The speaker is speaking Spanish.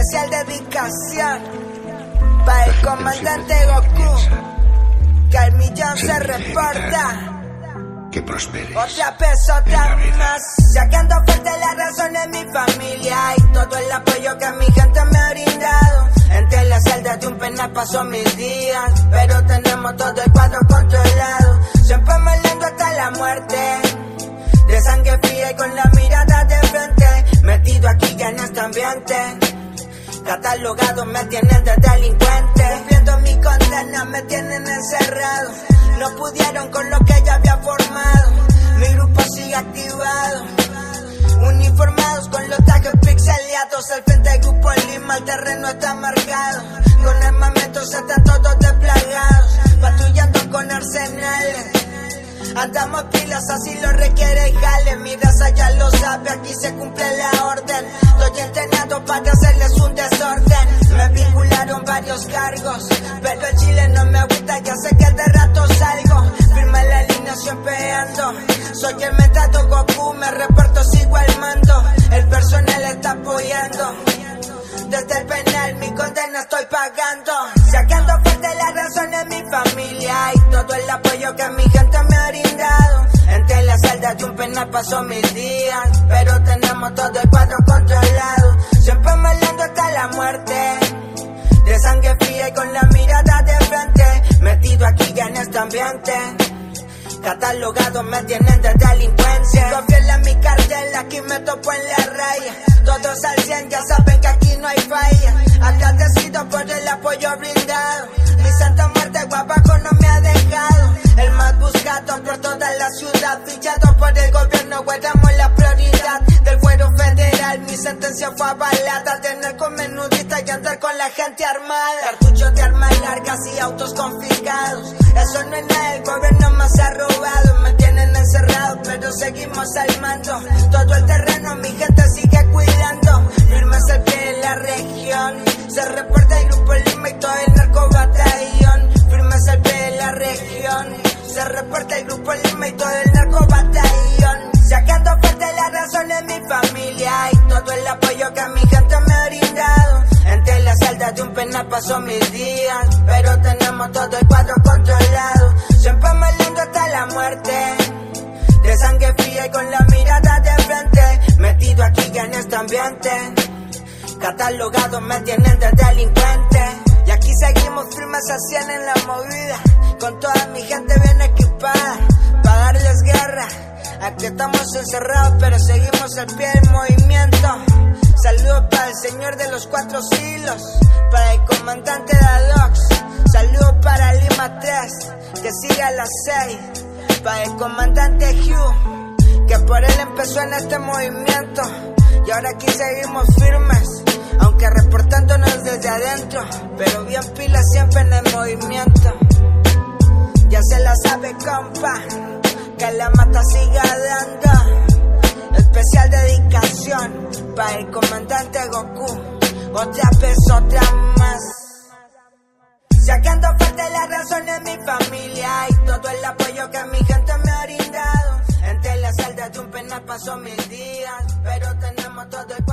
especial dedicación para el comandante Goku, que al millón se reporta. Que prosperes. Otra vez, otra más. Sacando fuerte la razón en mi familia y todo el apoyo que mi gente me ha brindado. Entre las celdas de un penal paso mis días, pero tenemos todo el cuadro controlado. Siempre moliendo hasta la muerte, de sangre fría y con la mirada de frente. Metido aquí ya en este ambiente, catalogado me tienen de delincuente. Cumpliendo mi condena me tienen encerrado. No pudieron con lo que ya había formado. Mi grupo sigue activado, uniformados con los trajes pixeleados. Al frente del grupo Lima el terreno está marcado, con armamentos están todos desplagados, patrullando con arsenales. Andamos pilas, así lo requiere el jale. Mi raza ya lo sabe, aquí se cumple la orden. Estoy entrenado para hacerles un desorden. Me vincularon varios cargos, pero el chile no me agüita, ya sé que de rato salgo. Firma la línea, siempre ando. Soy el mentado Goku, me reporto, sigo al mando. El personal está apoyando. Desde el penal mi condena estoy pagando. Sacando fuerte la razón en mi familia y todo el apoyo que mi gente me ha brindado. Entre las celdas de un penal paso mis días, pero tenemos todo el cuadro controlado. Siempre maleando hasta la muerte, de sangre fría y con la mirada de frente. Metido aquí ya en este ambiente, catalogado me tienen de delincuencia. Sigo fiel a mi cartel, aquí me topo en la raya. Todos al 100 ya saben que aquí no hay falla. Agradecido por el apoyo brindado. Mi santa muerte guapaco no me ha dejado. El más buscado por toda la ciudad, fichado por el gobierno, guardamos la prioridad del fuero federal. Mi sentencia fue avalada, tener con menudista y andar con la gente armada. Cartuchos de armas largas y autos confiscados, eso no es nada, el gobierno más ha robado. Me tienen encerrado, pero seguimos al mando. Todo el terreno mi gente sigue cuidando. Firmes el pie en la región, se reporta el grupo Lima y todo el narcobatallón. Firmes el pie en la región, se reporta el grupo Lima y todo el narcobatallón. Sacando fuerte la razón en mi familia y todo el apoyo que mi gente me ha brindado. Entre las celdas de un penal paso mis días, pero tenemos todo el cuadro controlado. Siempre moliendo hasta la muerte, de sangre fría y con la mirada de frente. Metido aquí ya en este ambiente, catalogado me tienen de delincuente. Y aquí seguimos firmes a 100 en la movida, con toda mi gente bien equipada, para darles guerra. Aquí estamos encerrados, pero seguimos al pie del movimiento. Saludos para el señor de los 4 siglos, para el comandante Dadox. Saludos para Lima 3, que sigue a las 6. Para el comandante Hugh, que por él empezó en este movimiento. Y ahora aquí seguimos firmes, aunque reportándonos desde adentro, pero bien pilas siempre en el movimiento. Ya se la sabe, compa, que la mata siga dando. Especial dedicación para el comandante Goku. Otra vez, otra más. Sacando fuerte la razón en mi familia y todo el apoyo que mi gente me ha brindado. Entre las celdas de un penal paso mis días, pero tenemos todo el